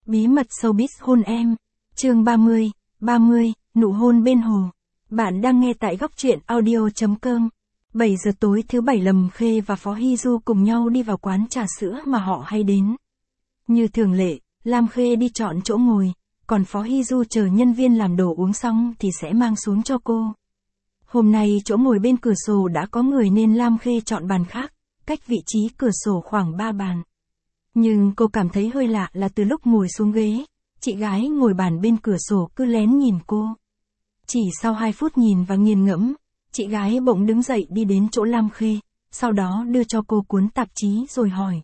Bí mật showbiz hôn em. Chương 30, nụ hôn bên hồ. Bạn đang nghe tại góc truyện audio.com. 7 giờ tối thứ Bảy, Lâm Khê và Phó Hy Du cùng nhau đi vào quán trà sữa mà họ hay đến. Như thường lệ, Lam Khê đi chọn chỗ ngồi, còn Phó Hy Du chờ nhân viên làm đồ uống xong thì sẽ mang xuống cho cô. Hôm nay chỗ ngồi bên cửa sổ đã có người nên Lam Khê chọn bàn khác, cách vị trí cửa sổ khoảng 3 bàn. Nhưng cô cảm thấy hơi lạ là từ lúc ngồi xuống ghế, chị gái ngồi bàn bên cửa sổ cứ lén nhìn cô. Chỉ sau 2 phút nhìn và nghiền ngẫm, chị gái bỗng đứng dậy đi đến chỗ Lam Khê, sau đó đưa cho cô cuốn tạp chí rồi hỏi.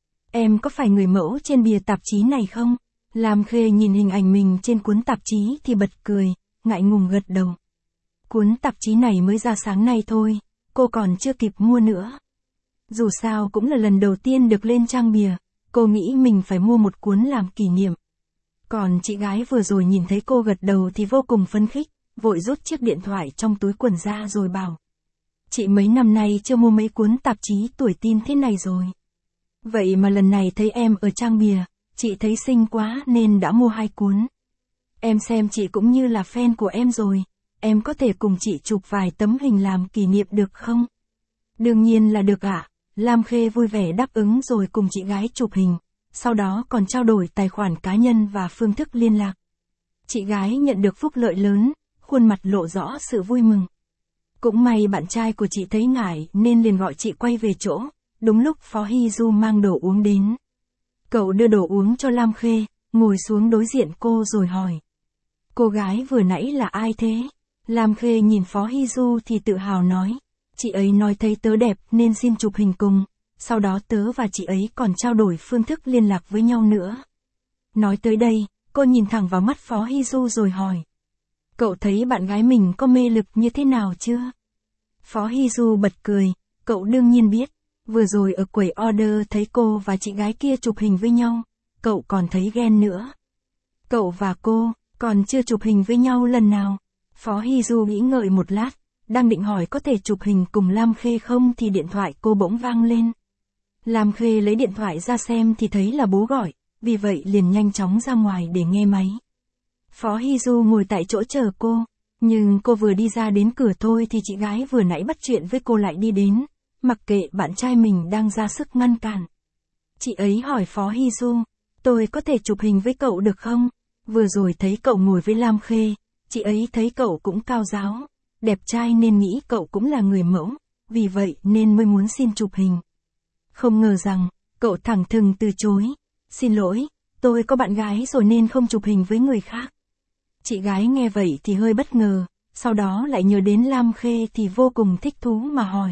Em có phải người mẫu trên bìa tạp chí này không? Lam Khê nhìn hình ảnh mình trên cuốn tạp chí thì bật cười, ngại ngùng gật đầu. Cuốn tạp chí này mới ra sáng nay thôi, cô còn chưa kịp mua nữa. Dù sao cũng là lần đầu tiên được lên trang bìa, cô nghĩ mình phải mua một cuốn làm kỷ niệm. Còn chị gái vừa rồi nhìn thấy cô gật đầu thì vô cùng phấn khích, vội rút chiếc điện thoại trong túi quần ra rồi bảo. Chị mấy năm nay chưa mua mấy cuốn tạp chí tuổi teen thế này rồi. Vậy mà lần này thấy em ở trang bìa, chị thấy xinh quá nên đã mua 2 cuốn. Em xem chị cũng như là fan của em rồi, em có thể cùng chị chụp vài tấm hình làm kỷ niệm được không? Đương nhiên là được ạ. Lam Khê vui vẻ đáp ứng rồi cùng chị gái chụp hình, sau đó còn trao đổi tài khoản cá nhân và phương thức liên lạc. Chị gái nhận được phúc lợi lớn, khuôn mặt lộ rõ sự vui mừng. Cũng may bạn trai của chị thấy ngại nên liền gọi chị quay về chỗ, đúng lúc Phó Hy Du mang đồ uống đến. Cậu đưa đồ uống cho Lam Khê, ngồi xuống đối diện cô rồi hỏi. Cô gái vừa nãy là ai thế? Lam Khê nhìn Phó Hy Du thì tự hào nói. Chị ấy nói thấy tớ đẹp nên xin chụp hình cùng, sau đó tớ và chị ấy còn trao đổi phương thức liên lạc với nhau nữa. Nói tới đây, cô nhìn thẳng vào mắt Phó Hy Du rồi hỏi. Cậu thấy bạn gái mình có mê lực như thế nào chưa? Phó Hy Du bật cười, cậu đương nhiên biết, vừa rồi ở quầy order thấy cô và chị gái kia chụp hình với nhau, cậu còn thấy ghen nữa. Cậu và cô, còn chưa chụp hình với nhau lần nào? Phó Hy Du nghĩ ngợi một lát. Đang định hỏi có thể chụp hình cùng Lam Khê không thì điện thoại cô bỗng vang lên. Lam Khê lấy điện thoại ra xem thì thấy là bố gọi, vì vậy liền nhanh chóng ra ngoài để nghe máy. Phó Hy Du ngồi tại chỗ chờ cô, nhưng cô vừa đi ra đến cửa thôi thì chị gái vừa nãy bắt chuyện với cô lại đi đến, mặc kệ bạn trai mình đang ra sức ngăn cản. Chị ấy hỏi Phó Hy Du, tôi có thể chụp hình với cậu được không? Vừa rồi thấy cậu ngồi với Lam Khê, chị ấy thấy cậu cũng cao ráo, đẹp trai nên nghĩ cậu cũng là người mẫu, vì vậy nên mới muốn xin chụp hình. Không ngờ rằng, cậu thẳng thừng từ chối. Xin lỗi, tôi có bạn gái rồi nên không chụp hình với người khác. Chị gái nghe vậy thì hơi bất ngờ, sau đó lại nhớ đến Lam Khê thì vô cùng thích thú mà hỏi.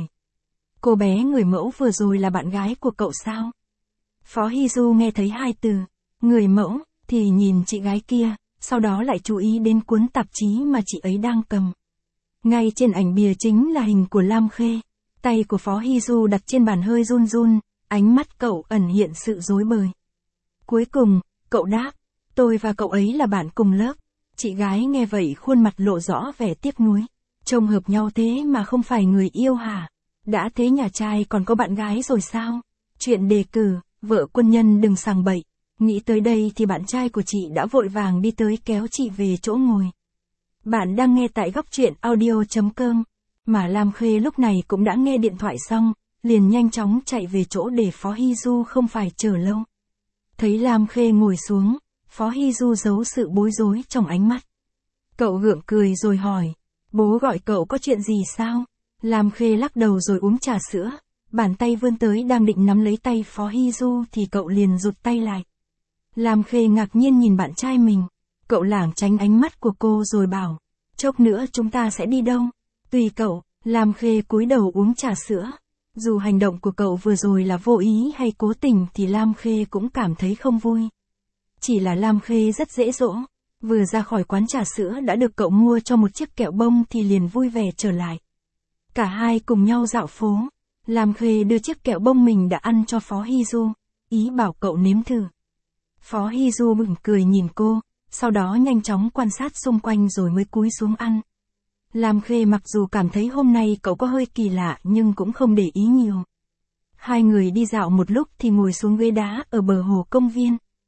Cô bé người mẫu vừa rồi là bạn gái của cậu sao? Phó Hy Du nghe thấy 2 từ, người mẫu, thì nhìn chị gái kia, sau đó lại chú ý đến cuốn tạp chí mà chị ấy đang cầm. Ngay trên ảnh bìa chính là hình của Lam Khê. Tay của Phó Hy Du đặt trên bàn hơi run run, ánh mắt cậu ẩn hiện sự rối bời. Cuối cùng, cậu đáp, tôi và cậu ấy là bạn cùng lớp. Chị gái nghe vậy khuôn mặt lộ rõ vẻ tiếc nuối. Trông hợp nhau thế mà không phải người yêu hả? Đã thế nhà trai còn có bạn gái rồi sao? Chuyện đề cử, vợ quân nhân đừng sằng bậy. Nghĩ tới đây thì bạn trai của chị đã vội vàng đi tới kéo chị về chỗ ngồi. Bạn đang nghe tại góc truyện audio.com, mà Lam Khê lúc này cũng đã nghe điện thoại xong, liền nhanh chóng chạy về chỗ để Phó Hy Du không phải chờ lâu. Thấy Lam Khê ngồi xuống, Phó Hy Du giấu sự bối rối trong ánh mắt. Cậu gượng cười rồi hỏi, bố gọi cậu có chuyện gì sao? Lam Khê lắc đầu rồi uống trà sữa, bàn tay vươn tới đang định nắm lấy tay Phó Hy Du thì cậu liền rụt tay lại. Lam Khê ngạc nhiên nhìn bạn trai mình. Cậu lảng tránh ánh mắt của cô rồi bảo, chốc nữa chúng ta sẽ đi đâu? Tùy cậu. Lam Khê cúi đầu uống trà sữa. Dù hành động của cậu vừa rồi là vô ý hay cố tình thì Lam Khê cũng cảm thấy không vui. Chỉ là Lam Khê rất dễ dỗ. Vừa ra khỏi quán trà sữa đã được cậu mua cho một chiếc kẹo bông thì liền vui vẻ trở lại. Cả hai cùng nhau dạo phố. Lam Khê đưa chiếc kẹo bông mình đã ăn cho Phó Hy Du, ý bảo cậu nếm thử. Phó Hy Du mỉm cười nhìn cô, sau đó nhanh chóng quan sát xung quanh rồi mới cúi xuống ăn. Lam Khê mặc dù cảm thấy hôm nay cậu có hơi kỳ lạ nhưng cũng không để ý nhiều. Hai người đi dạo một lúc thì ngồi xuống ghế đá ở bờ hồ công viên.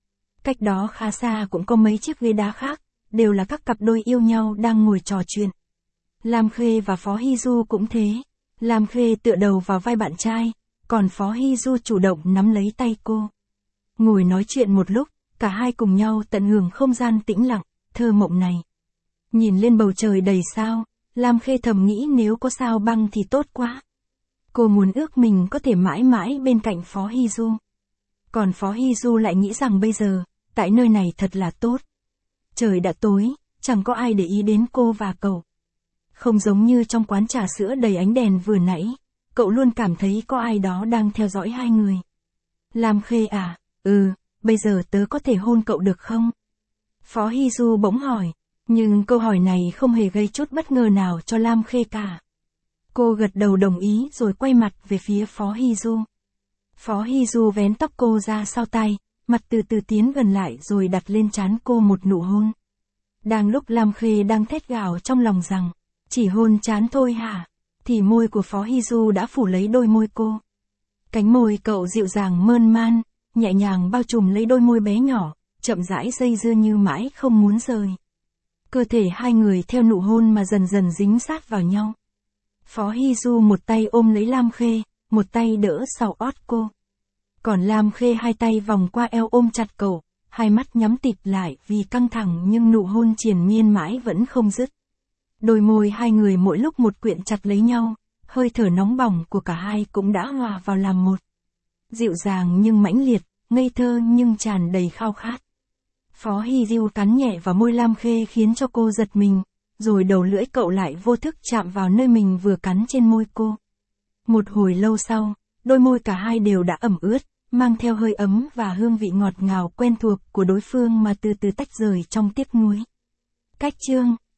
Cách đó khá xa cũng có mấy chiếc ghế đá khác, đều là các cặp đôi yêu nhau đang ngồi trò chuyện. Lam Khê và Phó Hy Du cũng thế. Lam Khê tựa đầu vào vai bạn trai, còn Phó Hy Du chủ động nắm lấy tay cô. Ngồi nói chuyện một lúc, cả hai cùng nhau tận hưởng không gian tĩnh lặng, thơ mộng này. Nhìn lên bầu trời đầy sao, Lam Khê thầm nghĩ nếu có sao băng thì tốt quá. Cô muốn ước mình có thể mãi mãi bên cạnh Phó Hy Du. Còn Phó Hy Du lại nghĩ rằng bây giờ, tại nơi này thật là tốt. Trời đã tối, chẳng có ai để ý đến cô và cậu. Không giống như trong quán trà sữa đầy ánh đèn vừa nãy, cậu luôn cảm thấy có ai đó đang theo dõi hai người. Lam Khê à, bây giờ tớ có thể hôn cậu được không? Phó Hy Du bỗng hỏi, nhưng câu hỏi này không hề gây chút bất ngờ nào cho Lam Khê cả. Cô gật đầu đồng ý rồi quay mặt về phía Phó Hy Du. Phó Hy Du vén tóc cô ra sau tai, mặt từ từ tiến gần lại rồi đặt lên trán cô một nụ hôn. Đang lúc Lam Khê đang thét gào trong lòng rằng, chỉ hôn trán thôi hả? Thì môi của Phó Hy Du đã phủ lấy đôi môi cô. Cánh môi cậu dịu dàng mơn man, nhẹ nhàng bao trùm lấy đôi môi bé nhỏ, chậm rãi dây dưa như mãi không muốn rời. Cơ thể hai người theo nụ hôn mà dần dần dính sát vào nhau. Phó Hy Du một tay ôm lấy Lam Khê, một tay đỡ sau ót cô. Còn Lam Khê hai tay vòng qua eo ôm chặt cậu, hai mắt nhắm tịt lại vì căng thẳng nhưng nụ hôn triền miên mãi vẫn không dứt. Đôi môi hai người mỗi lúc một quyện chặt lấy nhau, hơi thở nóng bỏng của cả hai cũng đã hòa vào làm một. Dịu dàng nhưng mãnh liệt, ngây thơ nhưng tràn đầy khao khát. Phó Hy Du cắn nhẹ vào môi Lam Khê khiến cho cô giật mình, rồi đầu lưỡi cậu lại vô thức chạm vào nơi mình vừa cắn trên môi cô. Một hồi lâu sau, đôi môi cả hai đều đã ẩm ướt, mang theo hơi ấm và hương vị ngọt ngào quen thuộc của đối phương mà từ từ tách rời trong tiếc nuối. Cách chương